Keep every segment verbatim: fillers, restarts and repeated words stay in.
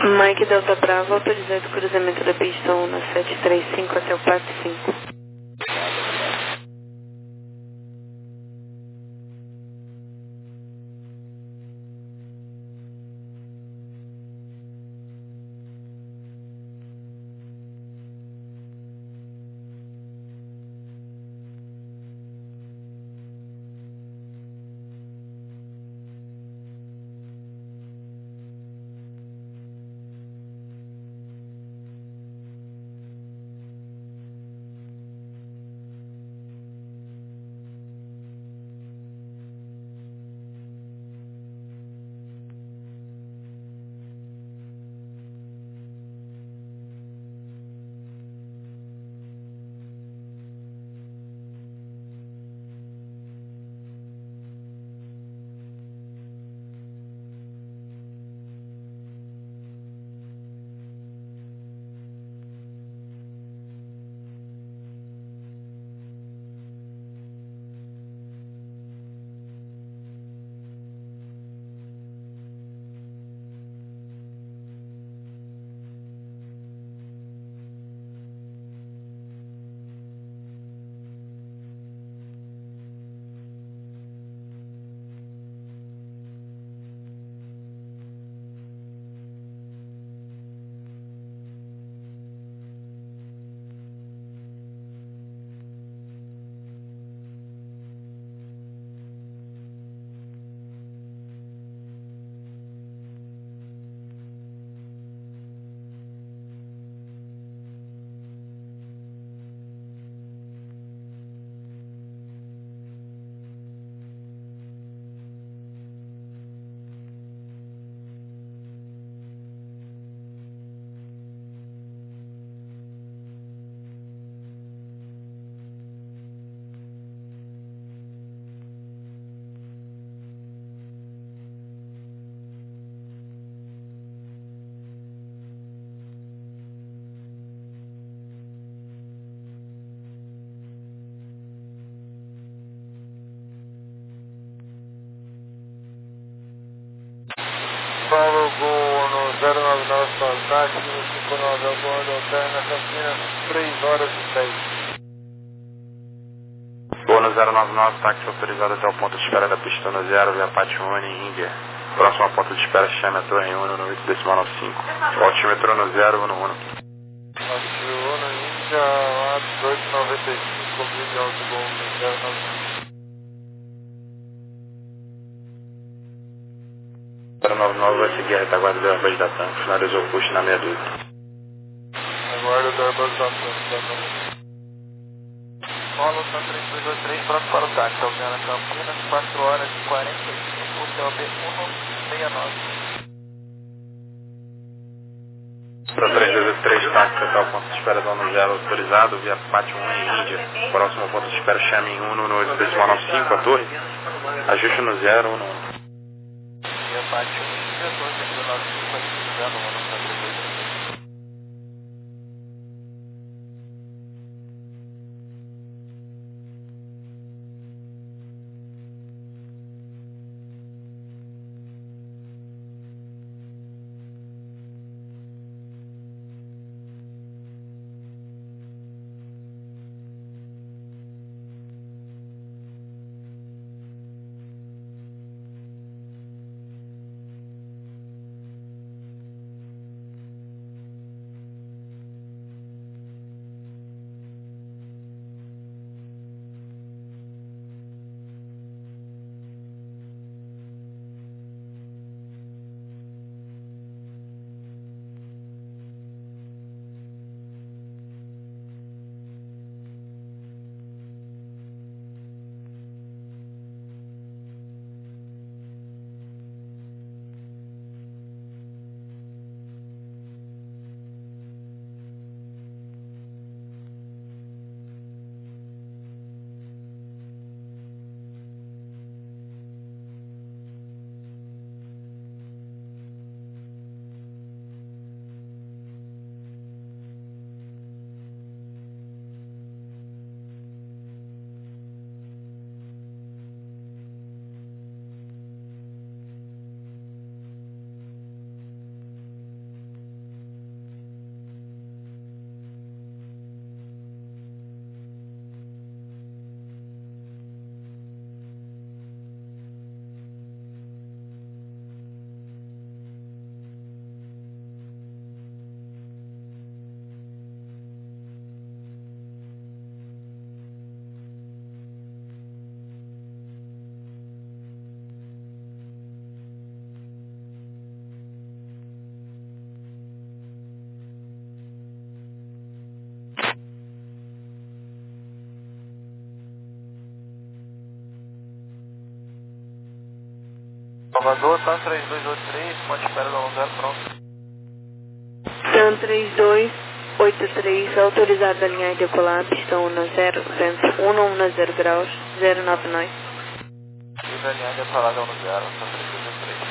Mike Delta Bravo, autorizado o cruzamento da pista um na sete três cinco até o Parque cinco. Paulo Gol no zero nove nove Fantástico, cinco nove Aguardo Alterna Campinas, três horas e dez. Gol no zero nove nove, táxi autorizado até o ponto de espera da pista no zero, via Patione, Índia. Próxima porta de espera, chame a torre um no oito decimal nove cinco. Altimetro no zero, um no um. Patione, Índia, lá dezoito e noventa e cinco, milhão de Gol no zero nove nove. zero nove nove vai seguir a retaguarda do Airbus da TAM, finalizou o push na meia dúzia. Aguardo do Airbus da TAM, da TAM. Paulo, TAM três dois dois três, pronto para o táxi, Alviana Campinas, quatro horas e quarenta e cinco, hotel B um seis nove. Para três dois três, táxi até o ponto de espera do ano zero autorizado, via Patione em Índia. Próximo ponto de espera, chame em um no oito decimal nove cinco, a torre. Ajuste no zero, um no um. E a parte um, doze mil novecentos e cinquenta, no ano Salvador, tá três dois oito três, pode espera da um zero, pronto. Tan três dois oito três, autorizado a linha e decolar, pistão um zero, vento um zero graus, zero nove nove. E da linha decolada um zero, tá três dois oito três.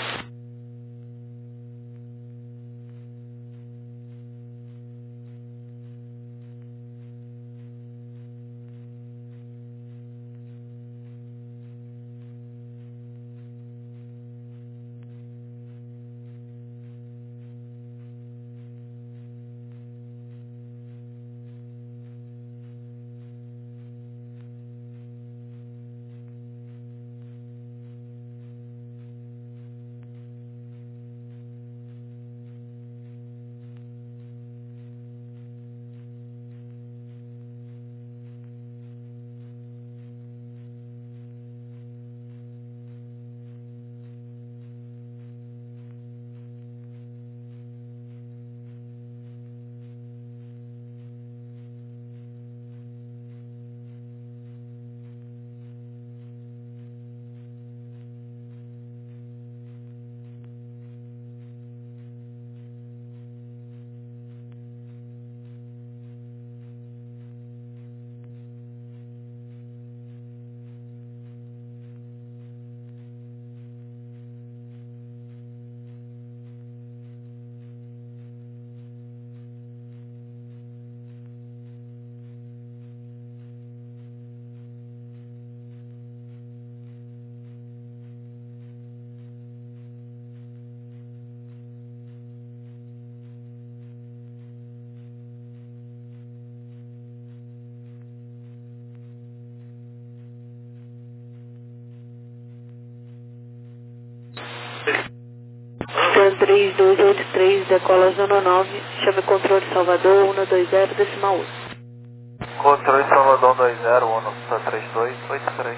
Tan três dois oito três, decola zona nove, chave controle Salvador um dois zero, decimal um. Controle Salvador um dois zero, um, tá três dois oito três.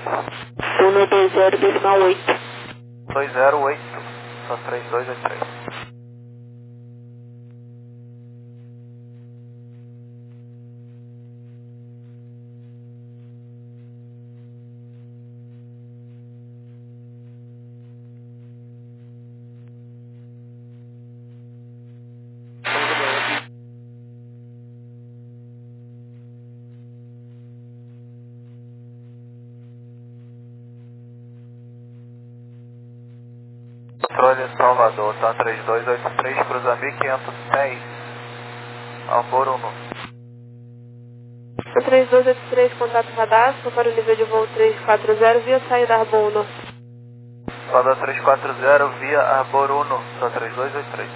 um dois zero, decimal oito. dois zero oito, tá três dois oito três. Controle Salvador, tá três dois oito três, cruza mil quinhentos e dez, Albor Uno. três dois oito três, contato radar, para o nível de voo três quatro zero, via saída Arbor Uno. Salvador três quatro zero, via Arbor Uno, tá três dois oito três.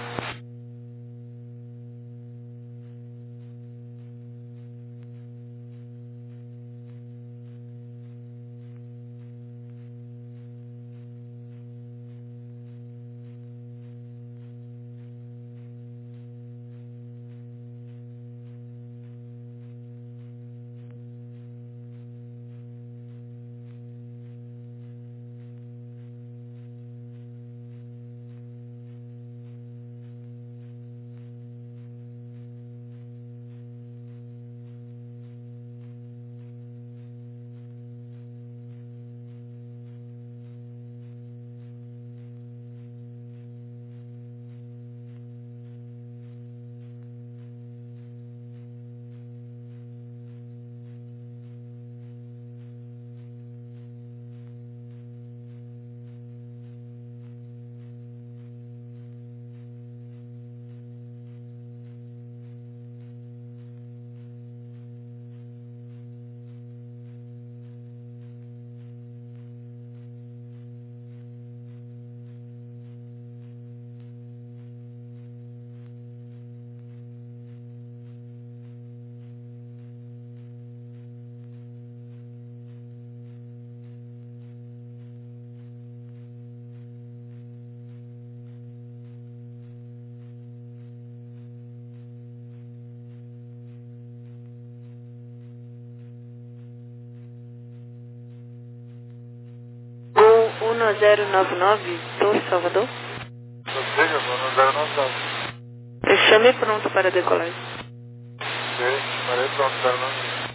um zero nove nove, Torre Salvador. Seja, um zero nove nove. Chame pronto para decolagem. Ok, parei pronto, zero nove nove.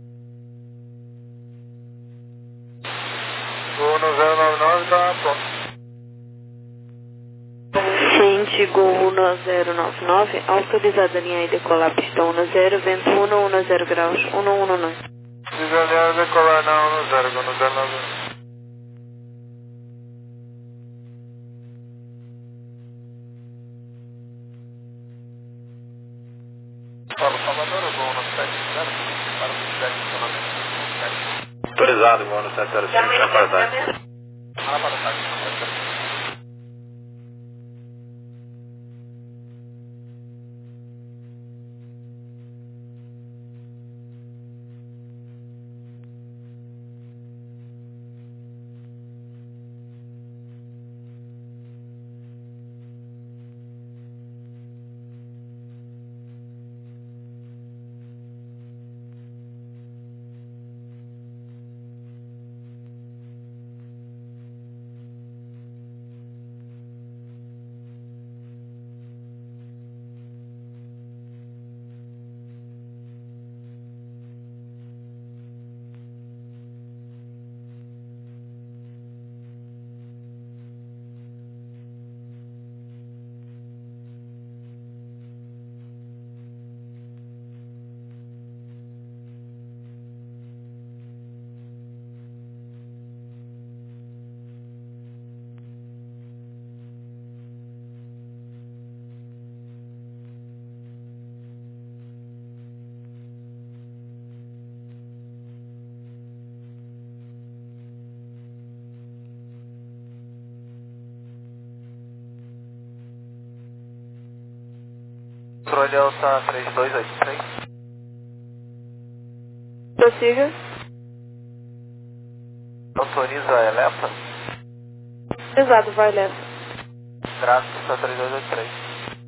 O um zero nove nove tá pronto. Chegou um zero nove nove, autorizada a linha e decolar pistão um zero, vento um, um zero graus, um um nove. Desalinhar decolar na um zero, um zero nove. Paulo Salvador, eu vou no sete zero, para o sete, Autorizado, voo no sete zero cinco, para a tarde. para para o táxi. Controle alta três dois oito três. Prossiga. Autoriza a Elefa. Pesado, vai leva. Traço três dois oito três.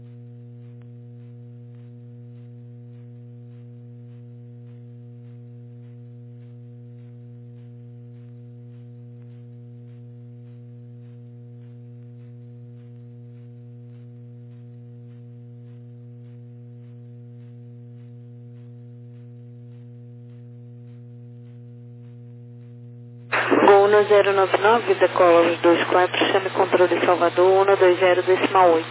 Gol um zero nove nove, decola os dois quatro, chame controle Salvador um dois zero decimal oito.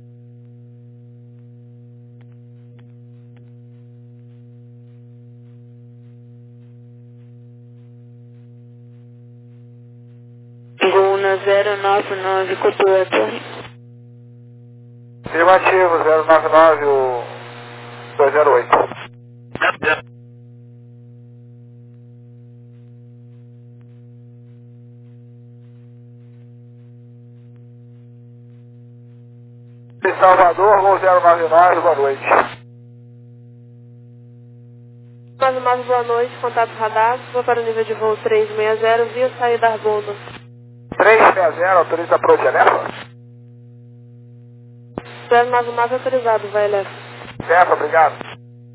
Gol um zero nove nove, cultua a torre. Afirmativo, zero nove nove, o dois zero oito. Salvador, voo zero nove nove, boa noite. nove nove, boa noite, contato radar, vou para o nível de voo três seis zero, via saída da Arboldo. três seis zero, autoriza a approach Elefa? zero nove nove autorizado, vai Elefa. Elefa, obrigado.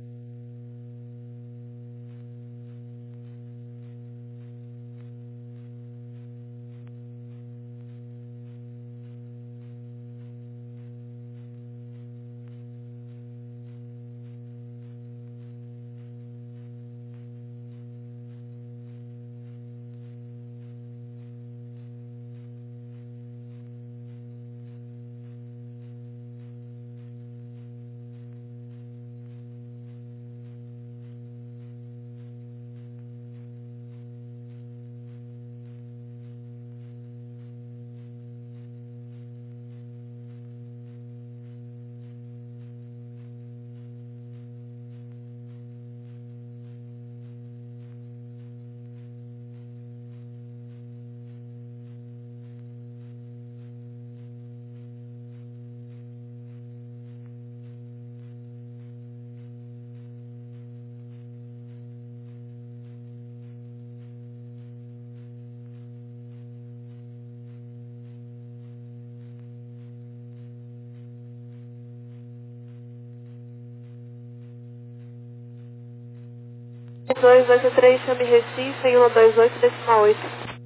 dois oito três, chame Recife e um dois oito decimal oito.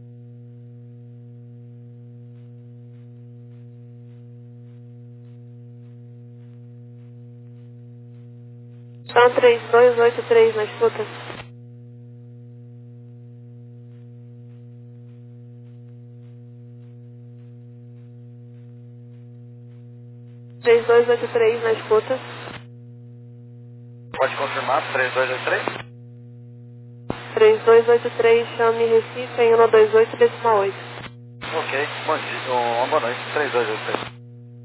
São três dois oito três na escuta. três dois oito três na escuta. Pode confirmar, três dois oito três? três dois oito três, chame Recife em cento e vinte e oito, decimal oito. Ok, bom dia, uma boa noite, três dois oito três.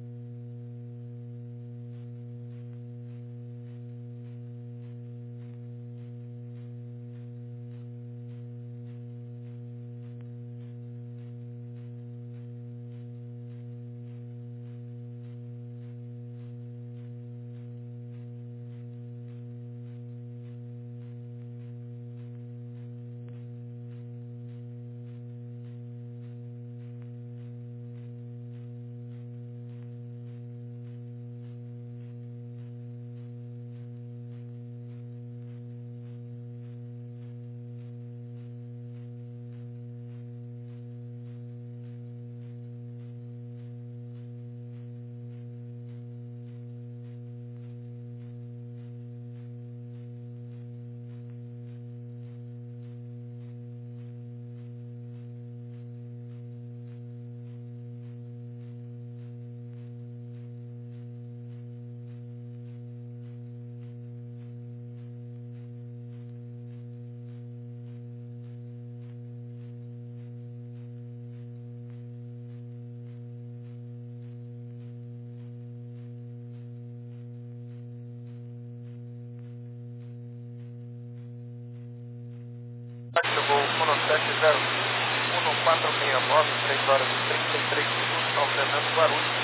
Chegou um sete zero um quatro seis nove, três horas e trinta e três minutos, São Fernando, Guarulhos.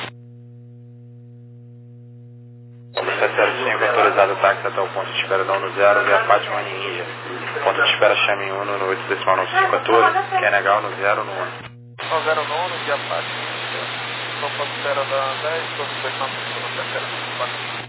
sete zero cinco, autorizado o táxi até o ponto de espera da um zero, via Fátima Ninja. Ponto de espera chame em um no oito, decimal nove cinco quatorze, quer negar no zero no um. um zero nove, via Fátima Ninja. Então, ponto de espera da dez, ponto de espera da quatro.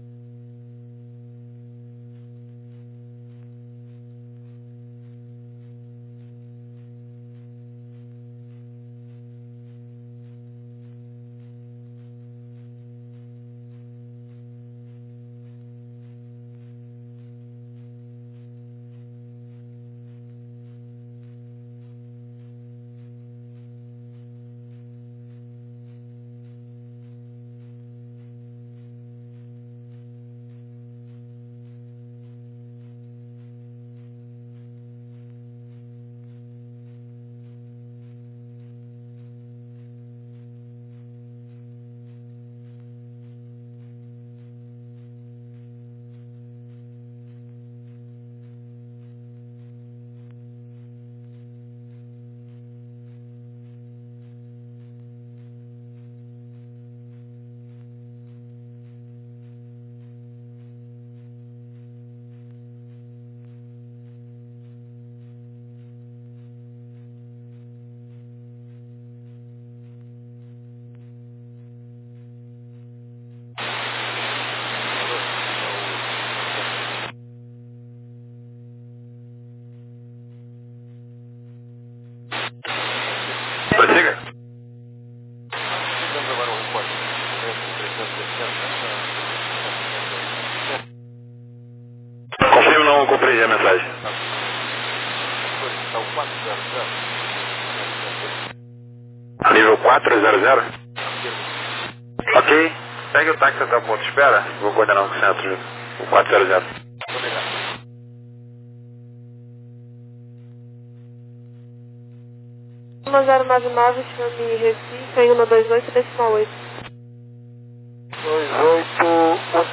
Prossiga. Chegamos agora ao repórter. Confirmo, não compreendi a mensagem. Está o quatro zero zero. Nível quatro zero zero? Ok. Pegue o táxi até o ponto de espera. Vou coordenar com o centro, o quatro zero zero. Obrigado. um zero nove nove, chame Recife em cento e vinte e oito, decimal oito. dois oito um.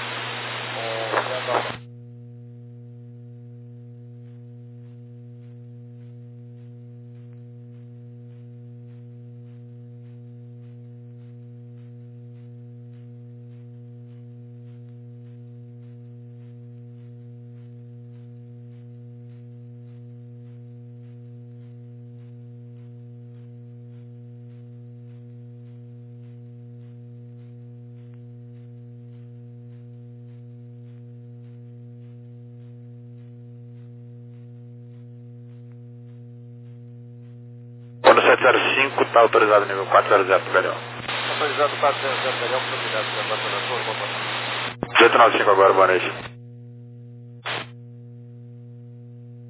Quando sete zero cinco está autorizado nível quatro zero zero, Belhão. Autorizado quatro zero zero, Belhão, obrigado pela participação, boa noite. dezoito noventa e cinco agora, boa noite.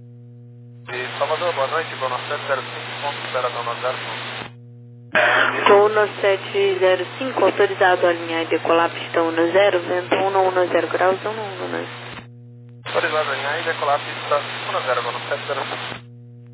E Salvador, boa noite, Bono sete zero cinco, ponto de espera da zero. Voo no sete zero cinco, autorizado a alinhar e decolar pista um zero, vento um zero graus, um zero. Autorizado a alinhar e decolar pista um zero, voo no sete zero cinco.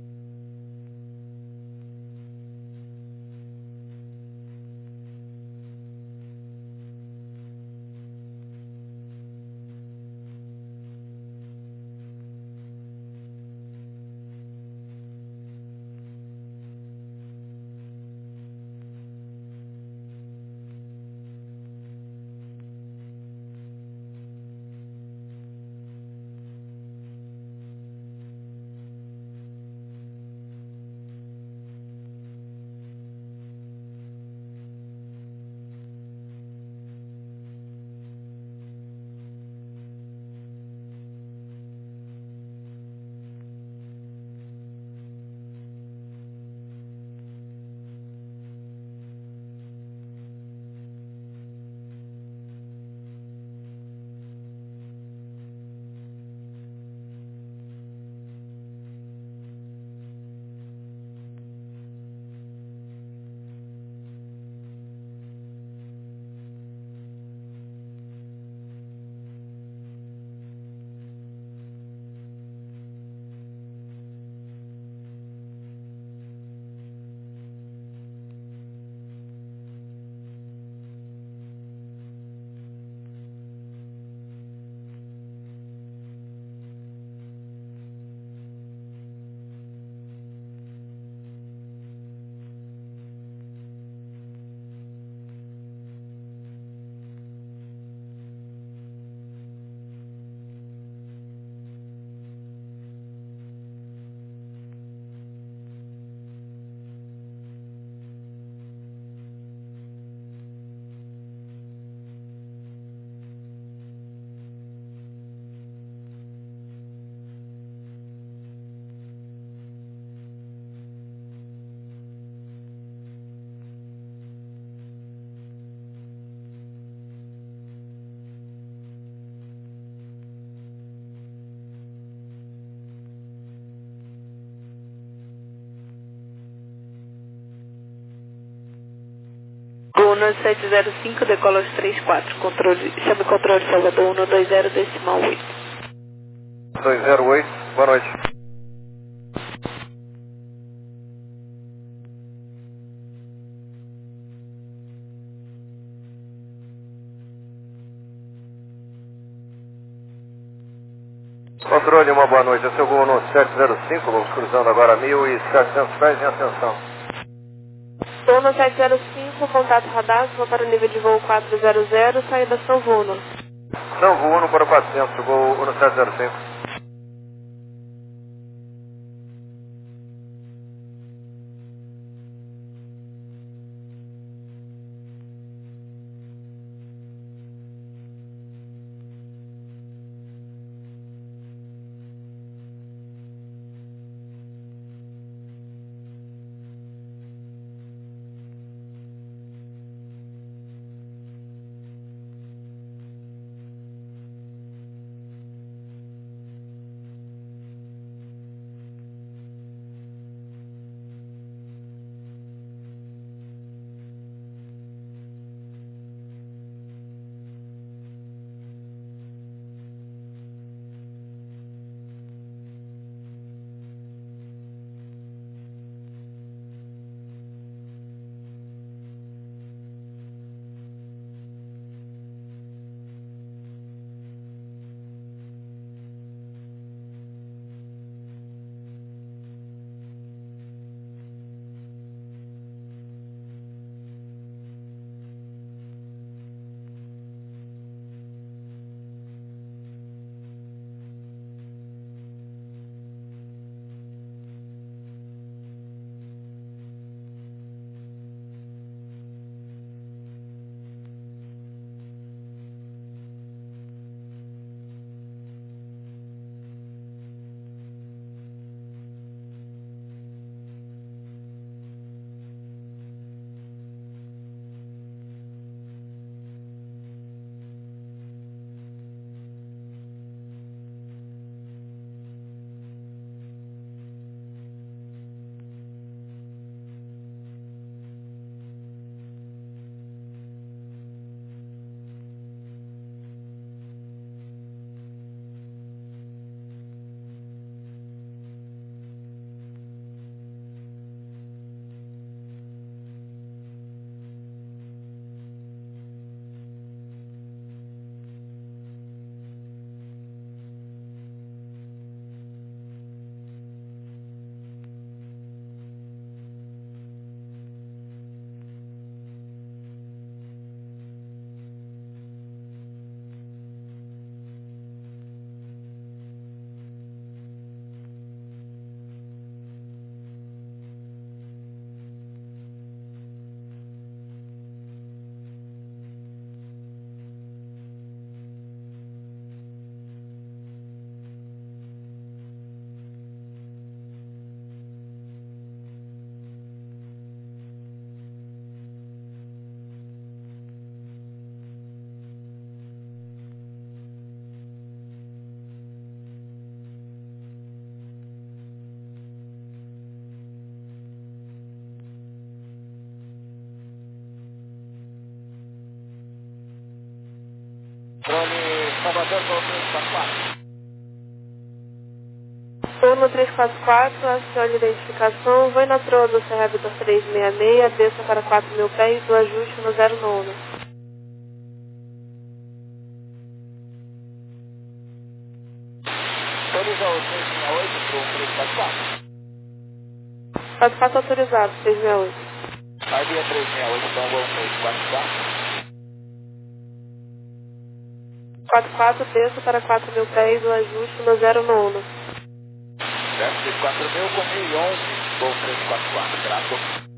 Voo no sete zero cinco, decola os três quatro, controle, chame controle Salvador um dois zero, decimal oito. dois zero oito, boa noite. Controle, uma boa noite. Esse é o voo no sete zero cinco, vamos cruzando agora mil e setecentos pés em ascensão. Voo no sete zero cinco, contato radar, vou para o nível de voo quatro zero zero, saída São Vuno. São Vuno para quatrocentos, voo no sete zero cinco. Salvador, Gol três quatro quatro. Uno três quatro quatro, acione de identificação, vai na proa do Serra Vitor trezentos e sessenta e seis, desça para quatro mil pés do ajuste no zero nove. Autoriza o três seis oito para o três quatro quatro. quatro quatro autorizado, três seis oito. Ardia três seis oito, então Gol três quatro quatro. quatro quatro, desça para quatro mil pés do ajuste no zero nove. Desce quatro mil com mil e onze, Gol três quatro quatro, grato.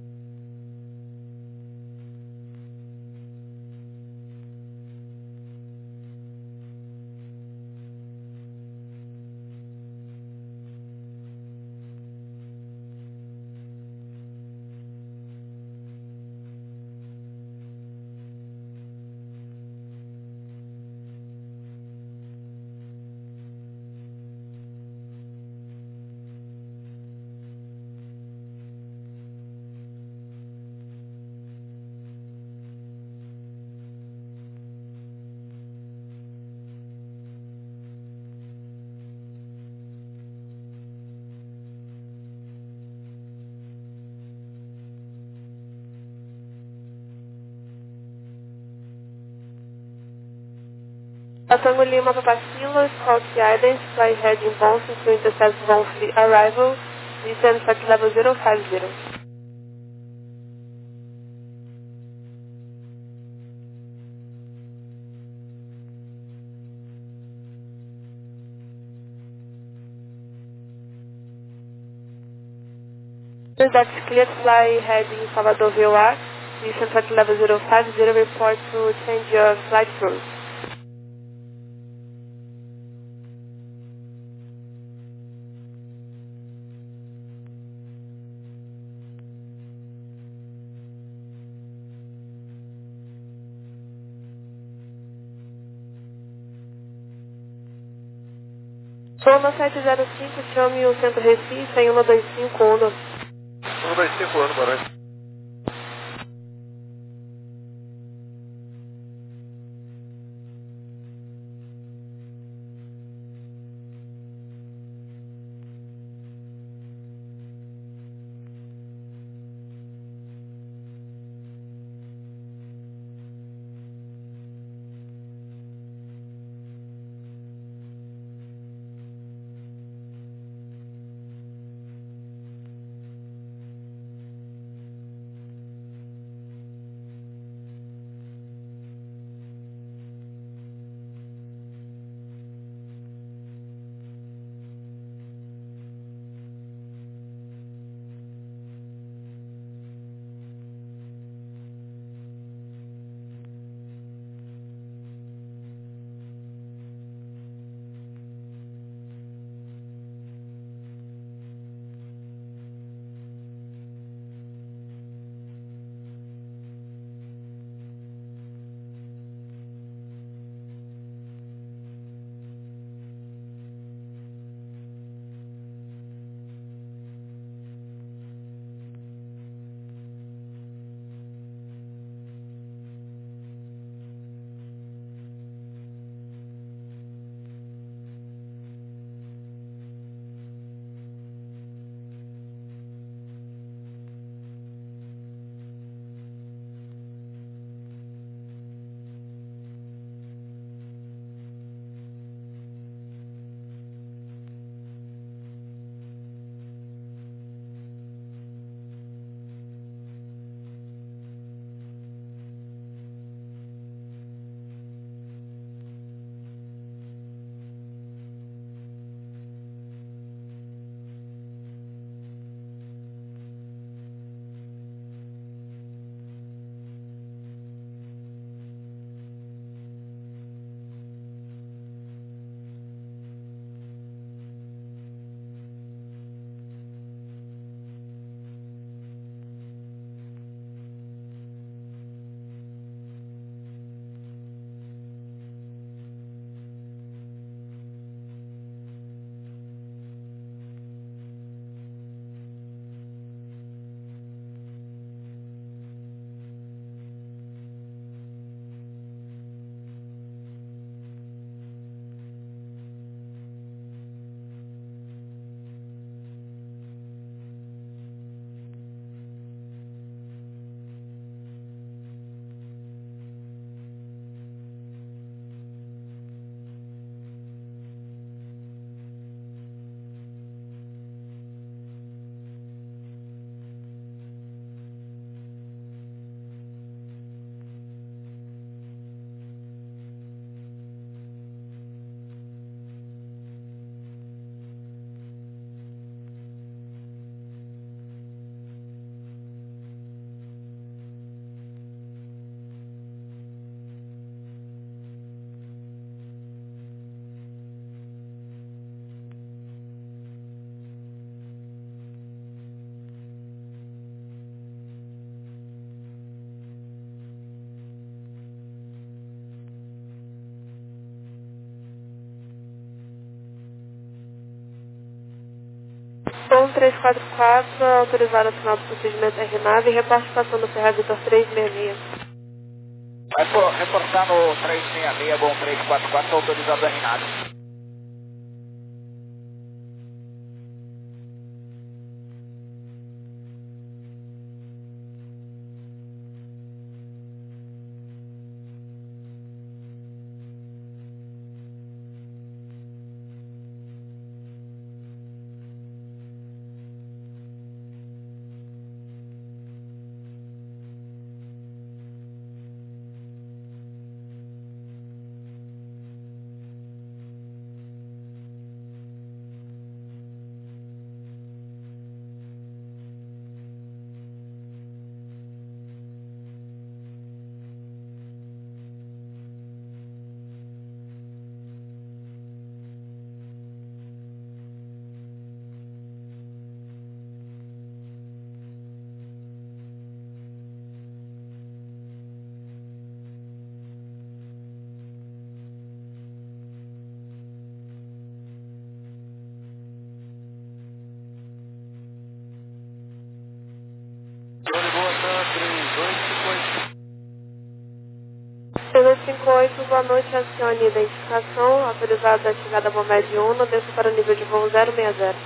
Tango Lima, Papa Kilo, Scout Island, fly heading Boston to intercept Bonfrey arrival, descend flight level zero five zero. That's clear, fly heading Salvador V O R, descend flight level zero five zero, report to change your flight route. Uno sete zero cinco, chame o Centro Recife em um dois cinco Uno. um dois cinco, ano, boa noite. um três quatro quatro, autorizado ao final do procedimento R nove, reporte passando Serra Vitor trezentos e sessenta e seis. Vai por, reportar no trezentos e sessenta e seis, bom três quatro quatro, autorizado R nove. trezentos e cinquenta e oito, boa noite, acione identificação, autorizado a chegada Bomed Uno, desça para o nível de voo zero seis zero.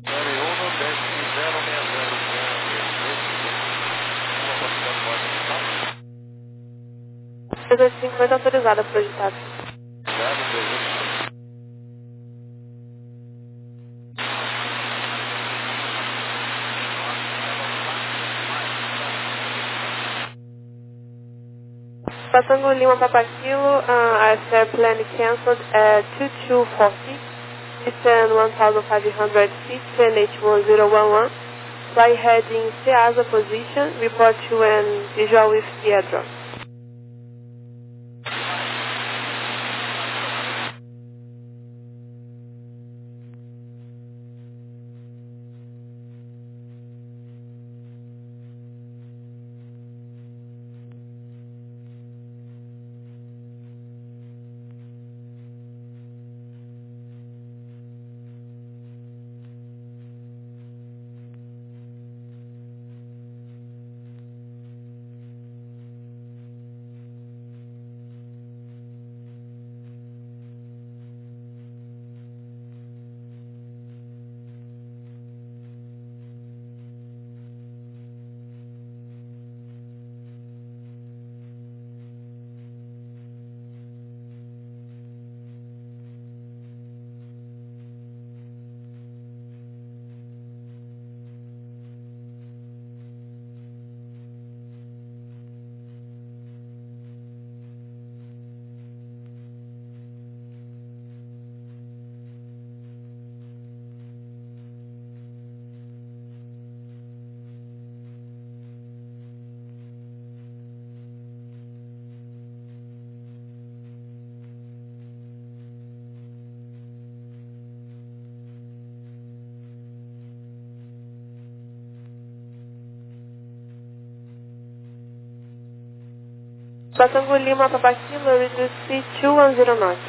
trezentos e cinquenta, autorizada para projetar. Passando Lima Papaquilo, uh, our airplane canceled at two two forty, descend fifteen hundred feet, T N H one zero one one, fly heading Ceasa position, report to and visual with the airdrop. Passando Lima Papaquilo, reduce two one zero knots.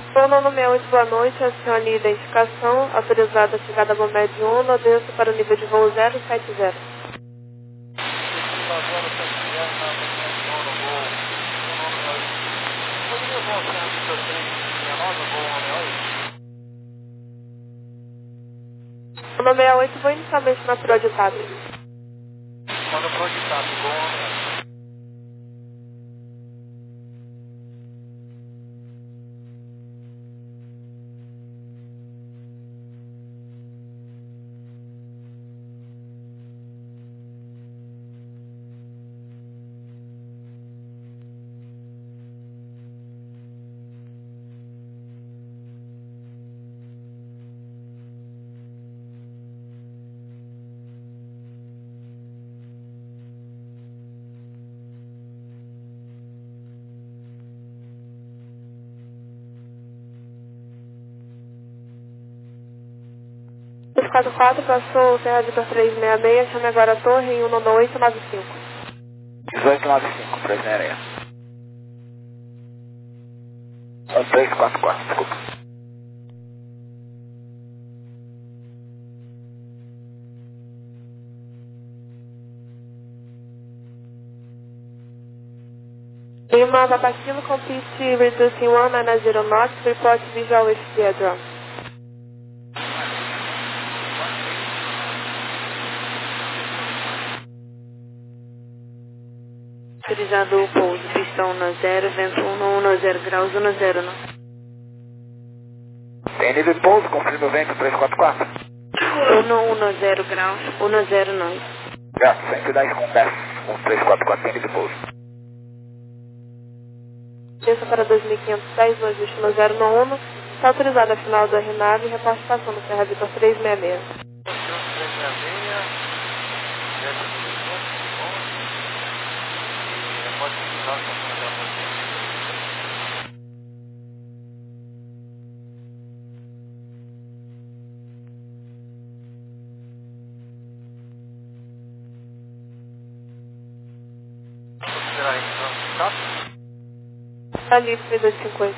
Sono sessenta e oito, boa noite, acione identificação, autorizada a chegada a Bomed um, desça para o nível de voo zero sete zero. Sono sessenta e oito, vou inicialmente na Pro de Tábua. Manda pro de Tábua, bom. dois quatro quatro, passou o Serra Vitor trezentos e sessenta e seis, chame agora a torre em um nove oito nove cinco. dezoito nove cinco, três seis seis. três quatro quatro, desculpa. Lima, Papa Kilo, complete reducing one nine zero knots, report visual with the drum. Autorizado o pouso, pistão na zero, vento um um zero graus, um zero, não? Tem nível de pouso, confirma o vento, três quatro quatro. um um zero graus, um zero, não? É, cento e dez com dez, com três quatro quatro, tem nível de pouso. Desça para dois mil quinhentos e dez, no ajuste no zero no um, está autorizado a final do R nove e reporte estação no Serra Vitor trezentos e sessenta e seis. Está livre, dois cinquenta.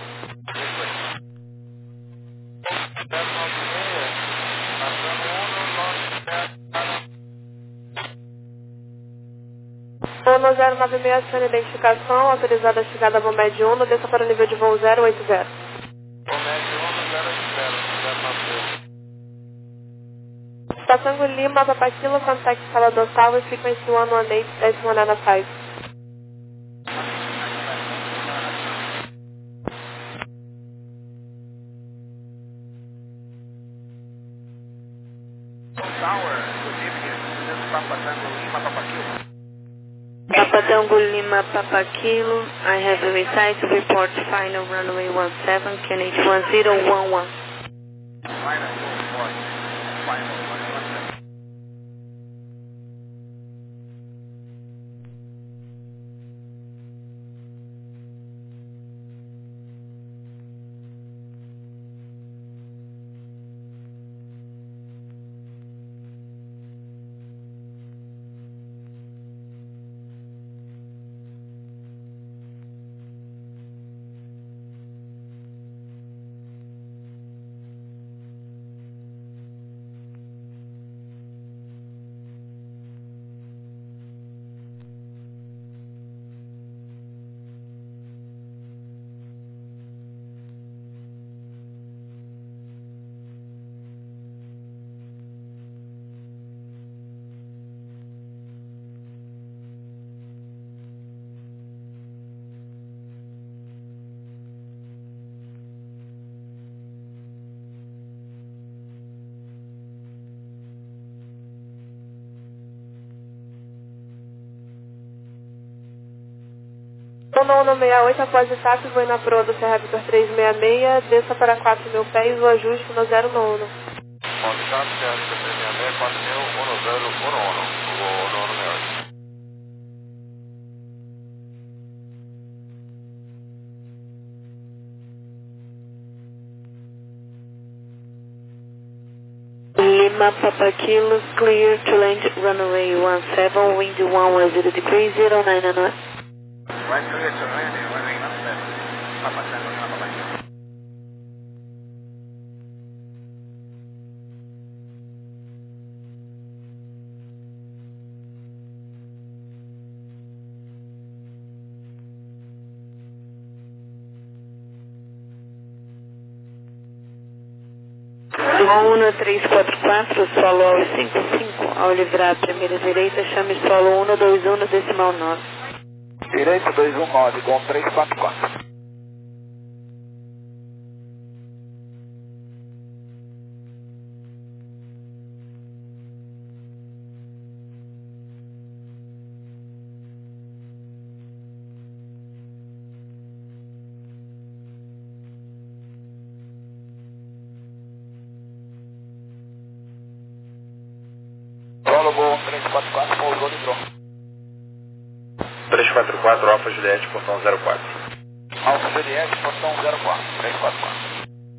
um zero nove seis, acione identificação, autorizada a chegada a Bomed um, desça para o nível de voo zero oito zero. Estação Lima, Papa Kilo, contact Salvador Tower, frequency one one eight dash one nine five. Papa Tango Lima, Papa Kilo, I have a recite to report final runway one seven, Q N H one zero one one. um um seis oito, após o TAP, vou na proa do Serra Vitor trezentos e sessenta e seis, desça para quatro mil pés, o ajuste no zero no um. Contato Serra Vitor trezentos e sessenta e seis, quatro mil, um zero um um, voo um um seis oito. Lima, Papa Kilo, clear to land runway one seven, wind one one zero degrees, zero nine knots. Right clear to land, runway one seven, Papa Tango Lima, Papa Kilo. um três quatro quatro, solo ao cinco cinco, ao livrar a primeira direita, chame solo um dois um decimal nove. Direito dois um nove, com três quatro quatro. Solo Gol três quatro quatro, pousou, livrou. três quatro quatro, Alfa Juliette, portão zero quatro. Alfa Juliette, portão zero quatro, três quatro quatro.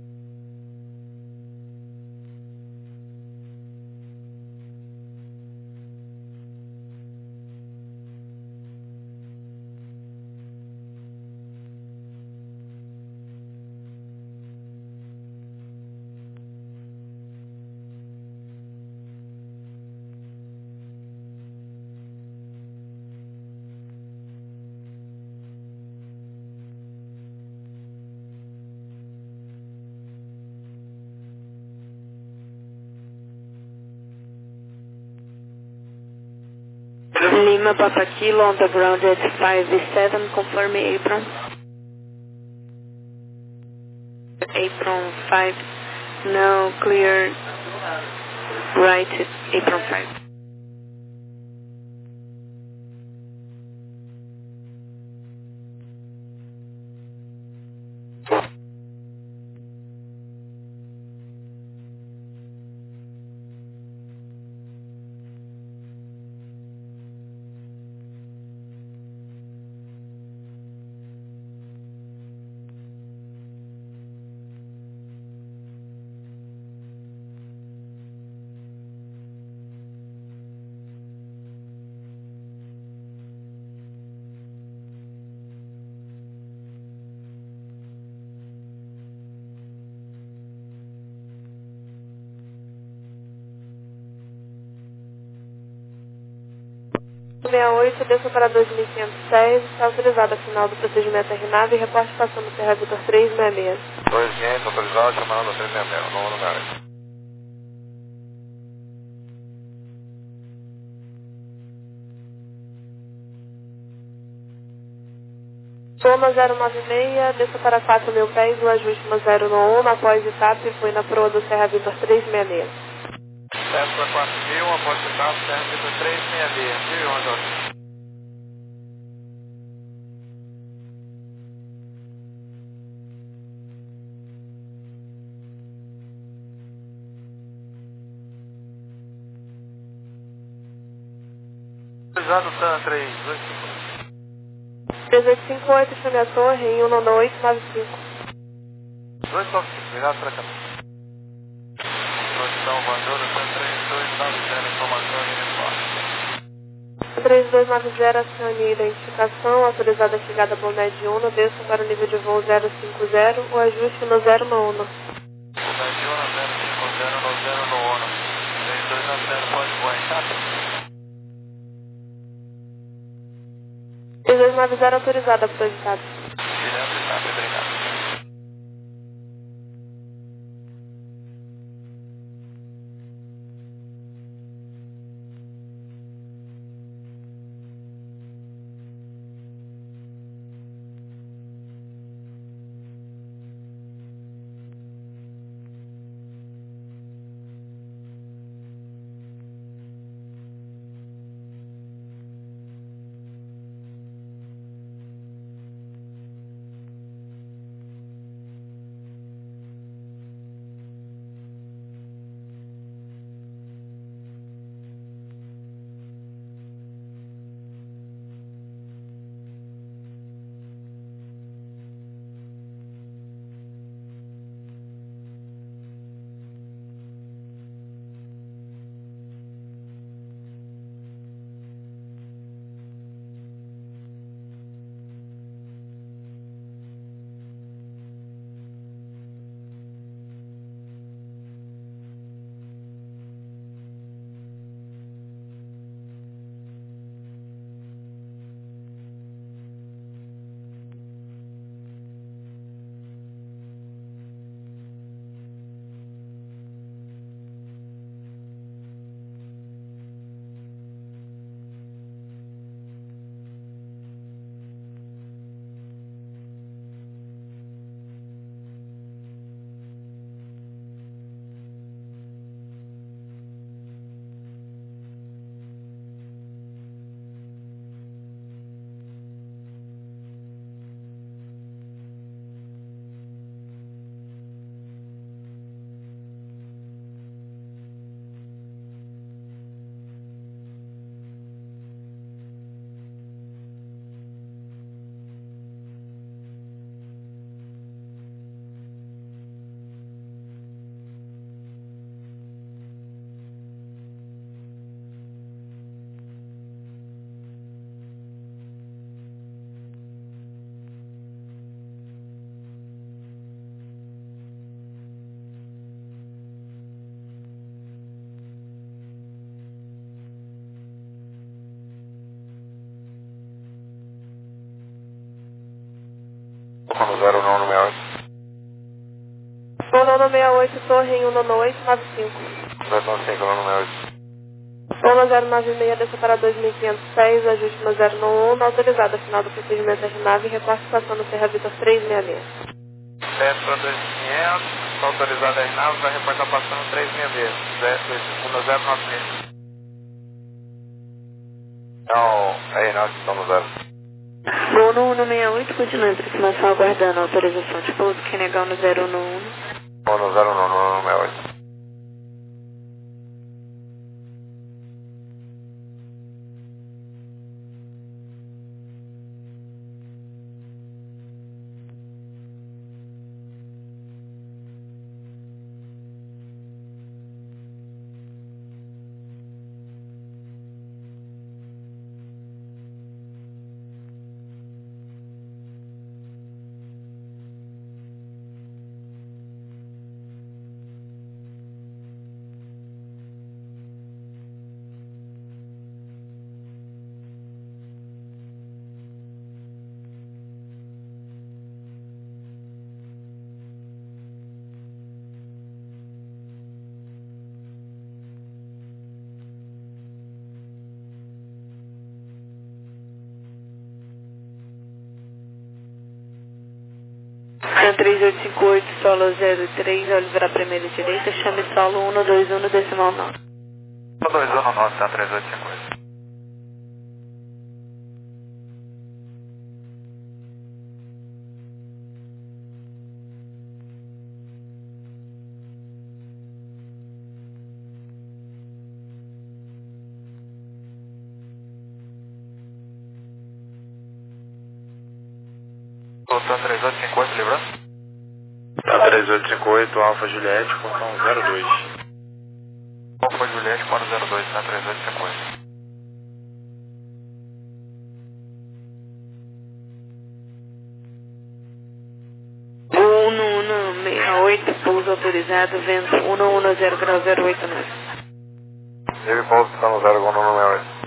Lima Papa Kilo on the ground at five seven, confirm apron. Apron five, no clear, right, apron five. sessenta e oito, desça para dois mil quinhentos e seis, está autorizado a final do procedimento R N A V e reporte passando Serra Vitor trezentos e sessenta e seis. dois mil e quinhentos, autorizado, chamando trezentos e sessenta e seis, novo lugar. Toma zero nove seis, desça para quatro mil pés, o ajuste no zero um, após etapa e foi na proa do Serra Vitor trezentos e sessenta e seis. Desce para quatro mil, após o carro, Serra Vitor trezentos e sessenta e seis, viu, André? Autorizado, TAN três dois cinco. três oito cinco oito, chame a torre em um oito nove cinco. dois nove cinco, virado para cá. Produção, Vandura, TAN três dois nove zero, informação e resposta. três dois nove zero, acione identificação, autorizada a chegada Bomed um, desça para o nível de voo zero cinco zero, o ajuste no zero um. Bomed um, zero cinco zero, no zero no um. três dois nove zero, pode voar em etapa. três dois nove zero, autorizada para o estado. Direto etapa, obrigado. no zero nono seis oito. um nono seis oito, torre em um nono oito nove cinco. dois nove cinco, nono seis oito. um zero nove seis, desça para dois mil quinhentos e seis, ajuste no zero um um, autorizado, final do procedimento R nave, reporte estação no Serra Vitor trezentos e sessenta e seis. Desce para dois mil e quinhentos, autorizado R nave, vai reportar passando trezentos e sessenta e seis, um zero nove seis. Não, R nave, estão no zero. Gol no um seis oito, continua em aproximação aguardando a autorização de pouso, que negar no zero um um. Ou no zero nono seis oito. três oito cinco oito, solo zero três, olhe para a primeira direita, chame solo um dois um, decimal nove. um dois um nove, tá, três oito cinco oito. Voltando três oito cinco oito, livrando? Tá três oito cinco oito, Alfa Juliette, portão zero dois. Alfa Juliette, quatro zero dois, tá, três oito cinco oito. um um seis oito, pouso autorizado, vento um um zero grau zero oito nove. Teve pouso, está no zero um nono seis oito.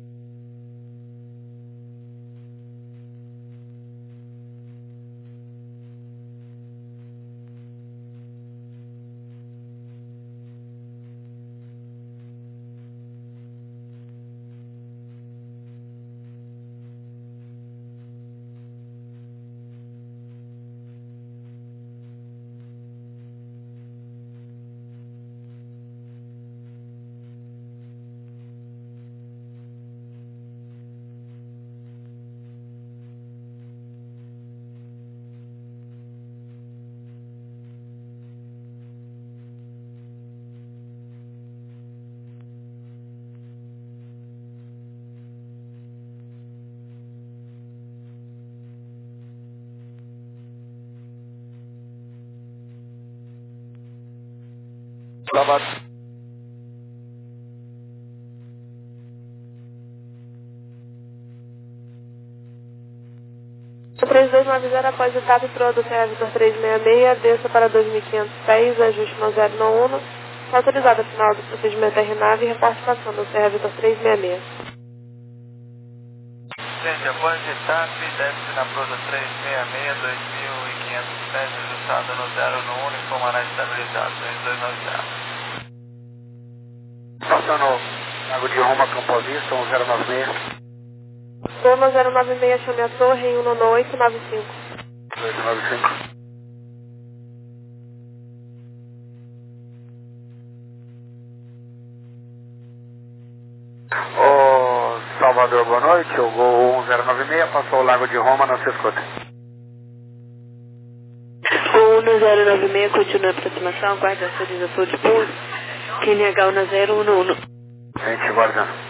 Travado. três dois nove zero, após o TAP Pro do Serra Vitor trezentos e sessenta e seis, desça para dois mil quinhentos e seis, ajuste no zero um um, autorizado, final do procedimento R nave, reporte estação no Serra Vitor trezentos e sessenta e seis. Gente, após de TAP, desce na prosa trezentos e sessenta e seis, dois mil quinhentos e sete, ajustado no zero um, informará estabilizado, três dois nove zero. Passando Lago de Roma, Campo Vista, um zero nove seis. um zero nove seis, chame a torre em um nono oito nove cinco. oito nove cinco. Ô, Salvador, boa noite. O Gol um zero nove seis passou o Lago de Roma, não se escuta. O um zero nove seis continua a aproximação, aguarda a autorização de pouso, que negar no zero um um. Gente, guardando.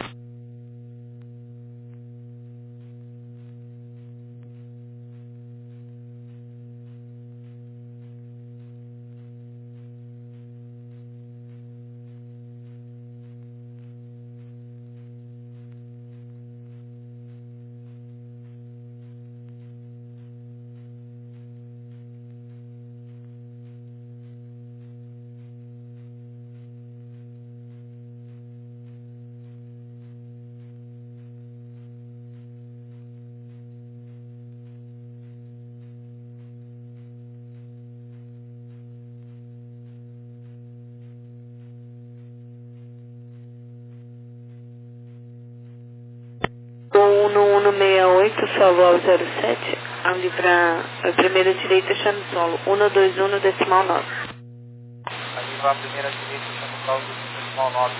um seis oito, solo ao zero sete, ali para a primeira direita, chame solo, um dois um, decimal nove. Ali vai a primeira direita, chama o solo, decimal nove.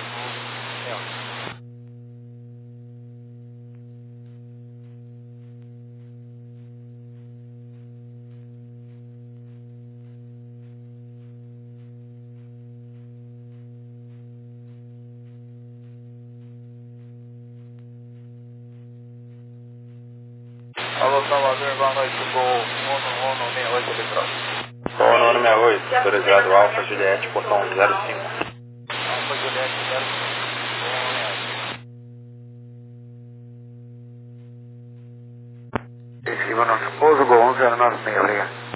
Alô, Salvador, boa noite, Gol um um seis oito eletrônico. Gol um um seis oito, autorizado Alfa Juliette, portão zero cinco. Alfa Juliette zero cinco. Esquiva nosso pouso, Gol um zero nove seis, obrigado.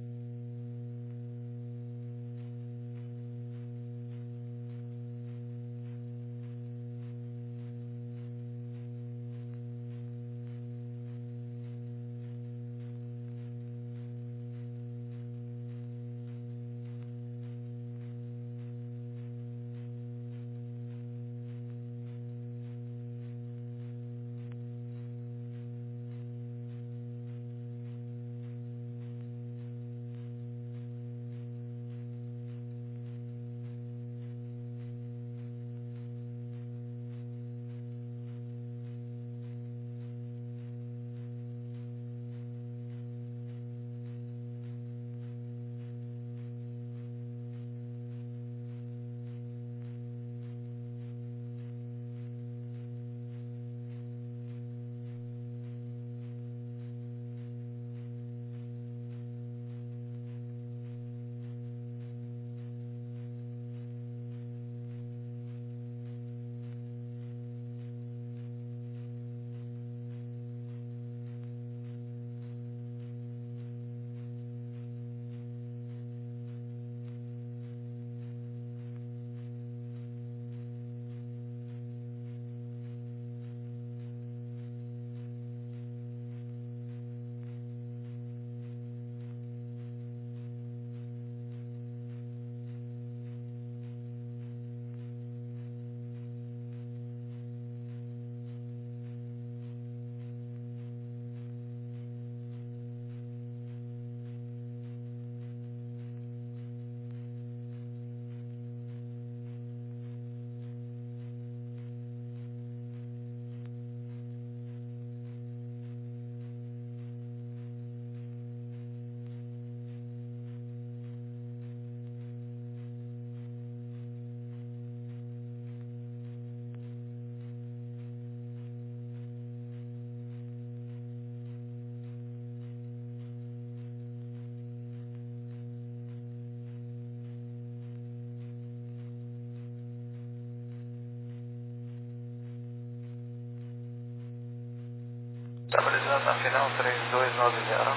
Estabilizando na final três dois nove zero.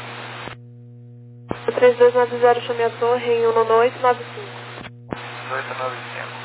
três dois nove zero, chame a torre em um oito nove cinco. oito nove cinco.